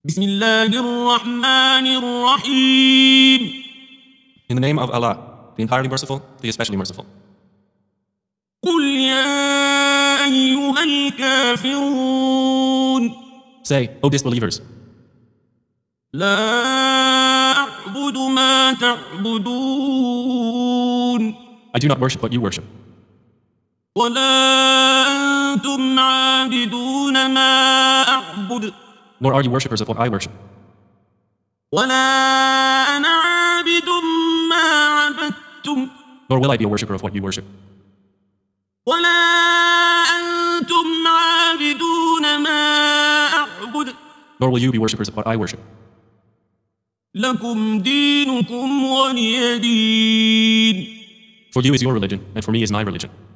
بسم الله الرحمن الرحيم. In the name of Allah, the entirely merciful, the especially merciful. قل يا أيها الكافرون. Say, O disbelievers, لا أعبد ما تعبدون. I do not worship what you worship, ولا أنتم عابدون ما أعبد. nor are you worshippers of what I worship, ولا أنا عابد ما عبدتم. nor will I be a worshipper of what you worship, ولا أنتم عابدون ما أعبد. nor will you be worshippers of what I worship. لكم دينكم ولي دين. For you is your religion, and for me is my religion.